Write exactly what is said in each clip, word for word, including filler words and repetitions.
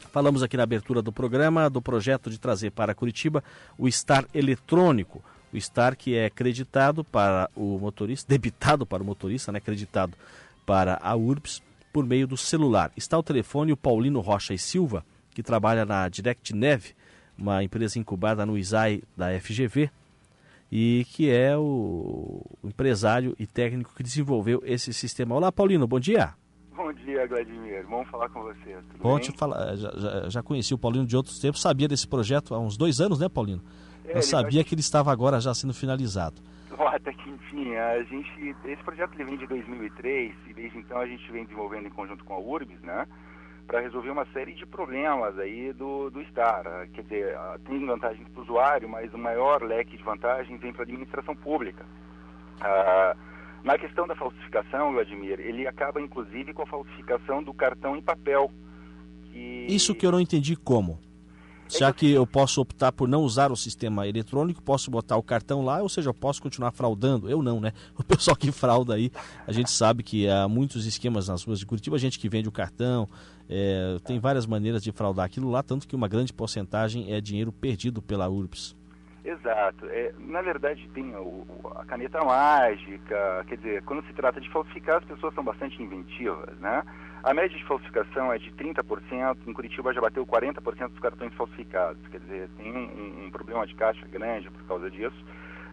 Falamos aqui na abertura do programa do projeto de trazer para Curitiba o Star eletrônico. O Star que é creditado para o motorista, debitado para o motorista, né? Creditado para a Urbs por meio do celular. Está ao telefone o Paulino Rocha e Silva, que trabalha na DirectNev, uma empresa incubada no I S A I da F G V, e que é o empresário e técnico que desenvolveu esse sistema. Olá, Paulino, bom dia. Bom dia, Vladimir. Vamos falar com você. Tudo bom bem? te falar. Já, já, já conheci o Paulino de outros tempos, sabia desse projeto há uns dois anos, né, Paulino? É, Eu sabia vai... que ele estava agora já sendo finalizado. Até que enfim, a gente, esse projeto ele vem de dois mil e três e desde então a gente vem desenvolvendo em conjunto com a Urbs, né? Para resolver uma série de problemas aí do, do Star. Quer dizer, tem vantagens para o usuário, mas o maior leque de vantagens vem para a administração pública. Ah, na questão da falsificação, Vladimir, ele acaba inclusive com a falsificação do cartão em papel. Que... Isso que eu não entendi como. Já que eu posso optar por não usar o sistema eletrônico, posso botar o cartão lá, ou seja, eu posso continuar fraudando. Eu não, né? O pessoal que frauda aí, a gente sabe que há muitos esquemas nas ruas de Curitiba, gente que vende o cartão, é, tem várias maneiras de fraudar aquilo lá, tanto que uma grande porcentagem é dinheiro perdido pela Urbs. Exato. É, na verdade, tem o, a caneta mágica, quer dizer, quando se trata de falsificar, as pessoas são bastante inventivas, né? A média de falsificação é de trinta por cento, em Curitiba já bateu quarenta por cento dos cartões falsificados, quer dizer, tem um, um problema de caixa grande por causa disso.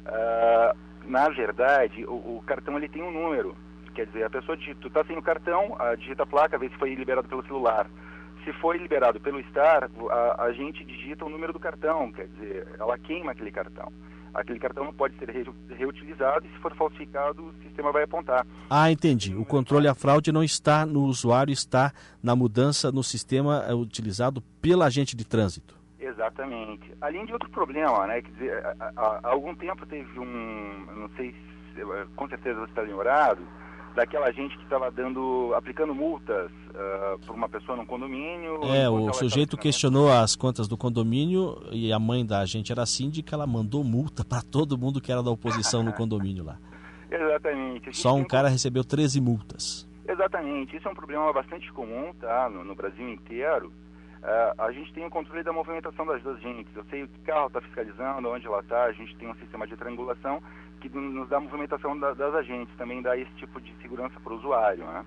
Uh, na verdade, o, o cartão ele tem um número, quer dizer, a pessoa digita, está sem o cartão, a, digita a placa, vê se foi liberado pelo celular. Se foi liberado pelo Star, a, a gente digita o número do cartão, quer dizer, ela queima aquele cartão. Aquele cartão não pode ser re, reutilizado e se for falsificado, o sistema vai apontar. Ah, entendi. O controle à fraude não está no usuário, está na mudança no sistema utilizado pela agente de trânsito. Exatamente. Além de outro problema, né? Quer dizer, há, há, há algum tempo teve um, não sei se, com certeza você está lembrado, daquela gente que estava dando, aplicando multas uh, por uma pessoa num condomínio. É, o sujeito questionou as contas do condomínio e a mãe da gente era síndica, ela mandou multa para todo mundo que era da oposição no condomínio lá. Exatamente. Só um um... cara recebeu treze multas. Exatamente. Isso é um problema bastante comum, tá? No, no Brasil inteiro. Uh, a gente tem o controle da movimentação das duas agentes. Eu sei o que carro está fiscalizando, onde ela está, a gente tem um sistema de triangulação que nos dá a movimentação da, das agentes, também dá esse tipo de segurança para o usuário, né?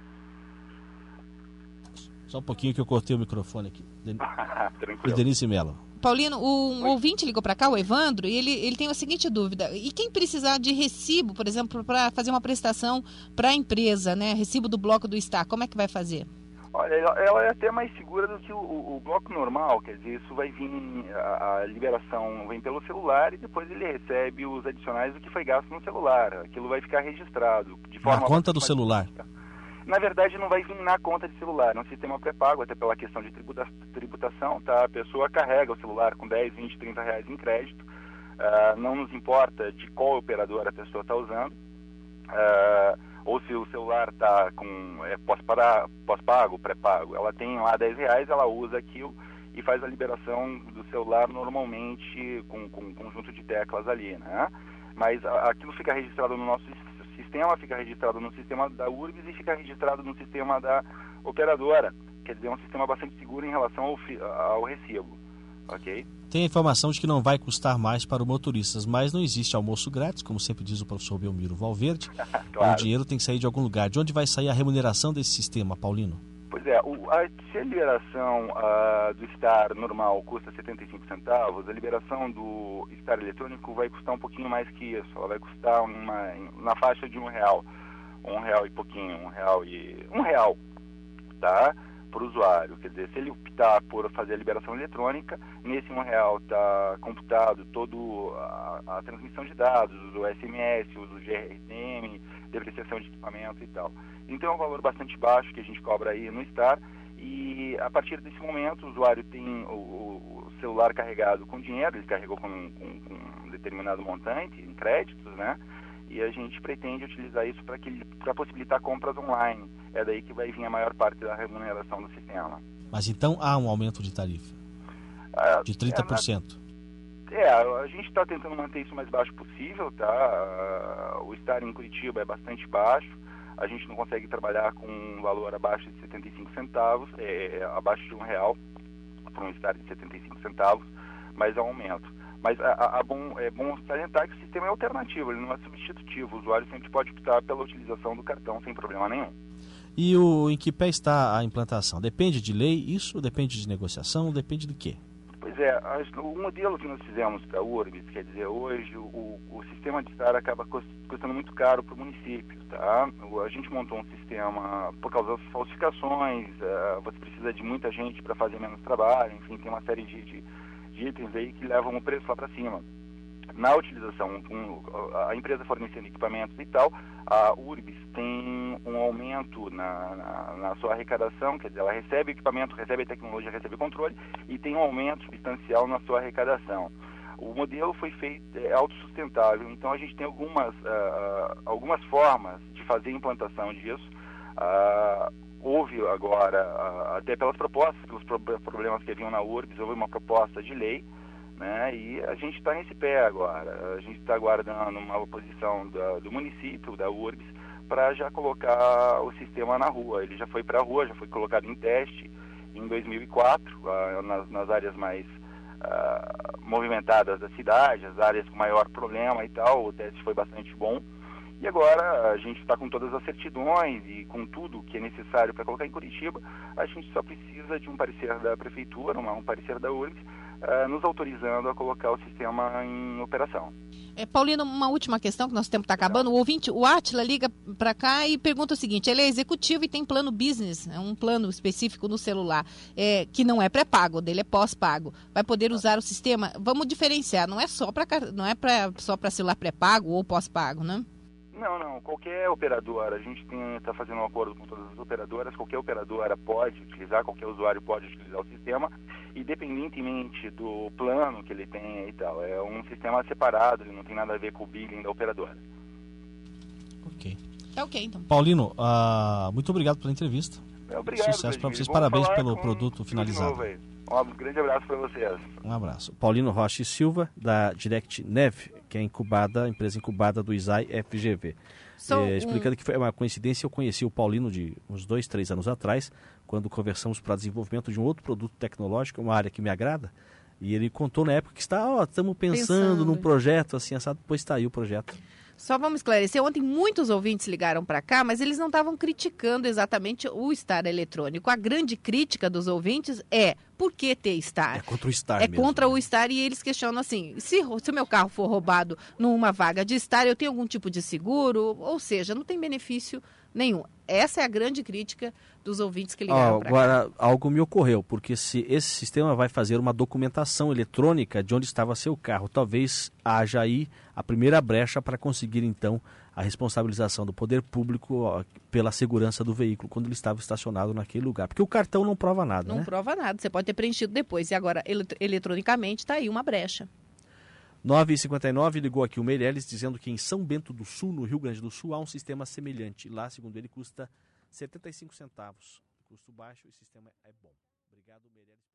Só um pouquinho que eu cortei o microfone aqui. Den... Tranquilo. Denise Mello. Paulino, um Oi. ouvinte ligou para cá, o Evandro, e ele, ele tem a seguinte dúvida. E quem precisar de recibo, por exemplo, para fazer uma prestação para a empresa, né? Recibo do bloco do Star, como é que vai fazer? Olha, ela é até mais segura do que o, o, o bloco normal, quer dizer, isso vai vir, a, a liberação vem pelo celular e depois ele recebe os adicionais do que foi gasto no celular. Aquilo vai ficar registrado. De forma na conta do celular? Na verdade, não vai vir na conta de celular, é um sistema pré-pago, até pela questão de tributa, tributação, tá? A pessoa carrega o celular com dez, vinte, trinta reais em crédito, uh, não nos importa de qual operador a pessoa está usando, uh, ou se o celular está com é, pós-pago, pré-pago, ela tem lá dez reais, ela usa aquilo e faz a liberação do celular normalmente com, com um conjunto de teclas ali, né? Mas a, aquilo fica registrado no nosso sistema, fica registrado no sistema da Urbs e fica registrado no sistema da operadora. Quer dizer, é um sistema bastante seguro em relação ao, ao recibo, ok? Tem a informação de que não vai custar mais para os motoristas, mas não existe almoço grátis, como sempre diz o professor Belmiro Valverde. Claro. O dinheiro tem que sair de algum lugar. De onde vai sair a remuneração desse sistema, Paulino? Pois é, o, a, se a liberação uh, do Star normal custa setenta e cinco centavos, a liberação do Star eletrônico vai custar um pouquinho mais que isso. Ela vai custar uma, na faixa de um real. Um real e pouquinho, um real e... Um real, tá? Para o usuário, quer dizer, se ele optar por fazer a liberação eletrônica, nesse um real está computado toda a, a transmissão de dados, o S M S, o uso de R T M, depreciação de equipamento e tal. Então é um valor bastante baixo que a gente cobra aí no Star e a partir desse momento o usuário tem o, o celular carregado com dinheiro, ele carregou com, com, com um determinado montante em créditos, né? E a gente pretende utilizar isso para para possibilitar compras online. É daí que vai vir a maior parte da remuneração do sistema. Mas então há um aumento de tarifa? Ah, de trinta por cento? É, na... é a gente está tentando manter isso o mais baixo possível, tá? O Star em Curitiba é bastante baixo. A gente não consegue trabalhar com um valor abaixo de setenta e cinco centavos, é, abaixo de um real. por um Star de setenta e cinco centavos, mas é um aumento. Mas a, a, a bom, é bom salientar que o sistema é alternativo, ele não é substitutivo. O usuário sempre pode optar pela utilização do cartão sem problema nenhum. E o, em que pé está a implantação? Depende de lei isso? Depende de negociação? Depende do quê? Pois é, o modelo que nós fizemos para a Urbis, quer dizer, hoje o, o sistema de Star acaba custando muito caro para o município, tá? A gente montou um sistema por causa das falsificações, uh, você precisa de muita gente para fazer menos trabalho, enfim, tem uma série de, de, de itens aí que levam o preço lá para cima. Na utilização, um, a empresa fornecendo equipamentos e tal, a Urbis tem um aumento na, na, na sua arrecadação, quer dizer, ela recebe equipamento, recebe tecnologia, recebe controle e tem um aumento substancial na sua arrecadação. O modelo foi feito, é autossustentável, então a gente tem algumas, uh, algumas formas de fazer a implantação disso. Uh, houve agora, uh, até pelas propostas, pelos pro- problemas que haviam na Urbis, houve uma proposta de lei, né, e a gente está nesse pé agora. A gente está aguardando uma posição da, do município, da Urbis, para já colocar o sistema na rua. Ele já foi para a rua, já foi colocado em teste em dois mil e quatro, uh, nas, nas áreas mais uh, movimentadas da cidade, as áreas com maior problema e tal. O teste foi bastante bom. E agora a gente está com todas as certidões e com tudo que é necessário para colocar em Curitiba. A gente só precisa de um parecer da prefeitura, um, um parecer da Urbis, uh, nos autorizando a colocar o sistema em operação. É, Paulino, uma última questão, que nosso tempo está acabando. O ouvinte, o Átila, liga para cá e pergunta o seguinte: ele é executivo e tem plano business, é um plano específico no celular, é, que não é pré-pago, o dele é pós-pago. Vai poder usar o sistema? Vamos diferenciar, não é só para não é pra, só para celular pré-pago ou pós-pago, né? Não, não. Qualquer operadora, a gente está fazendo um acordo com todas as operadoras, qualquer operadora pode utilizar, qualquer usuário pode utilizar o sistema, independentemente do plano que ele tem e tal. É um sistema separado, ele não tem nada a ver com o billing da operadora. Ok. É ok, então. Paulino, uh, muito obrigado pela entrevista. Obrigado, Sucesso para vocês, Vamos parabéns pelo com, produto finalizado. Um grande abraço para vocês. Um abraço. Paulino Rocha e Silva, da Direct Nev, que é incubada, empresa incubada do I S A I F G V. So, é, explicando um... que foi uma coincidência, eu conheci o Paulino de uns dois, três anos atrás, quando conversamos para desenvolvimento de um outro produto tecnológico, uma área que me agrada, e ele contou na época que está, ó, estamos pensando, pensando num projeto assim, assado, depois está aí o projeto. Só vamos esclarecer, ontem muitos ouvintes ligaram para cá, mas eles não estavam criticando exatamente o Star eletrônico. A grande crítica dos ouvintes é, por que ter Star? É contra o Star É mesmo, contra né? o Star, e eles questionam assim, se, se o meu carro for roubado numa vaga de Star, eu tenho algum tipo de seguro? Ou seja, não tem benefício nenhum. Essa é a grande crítica dos ouvintes que ligaram oh, para cá. Agora, algo me ocorreu, porque se esse sistema vai fazer uma documentação eletrônica de onde estava seu carro, talvez haja aí a primeira brecha para conseguir, então, a responsabilização do poder público ó, pela segurança do veículo quando ele estava estacionado naquele lugar. Porque o cartão não prova nada, Não né? prova nada, você pode ter preenchido depois. E agora, elet- eletronicamente, está aí uma brecha. nove e cinquenta e nove, ligou aqui o Meirelles dizendo que em São Bento do Sul, no Rio Grande do Sul, há um sistema semelhante. Lá, segundo ele, custa setenta e cinco centavos. Custo baixo e o sistema é bom. Obrigado, Meirelles.